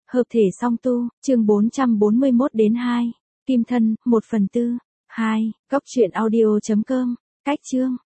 Hợp thể song tu, chương 441 đến 2. Kim thân, 1/4. 2. Góc truyện audio.com. Cách chương.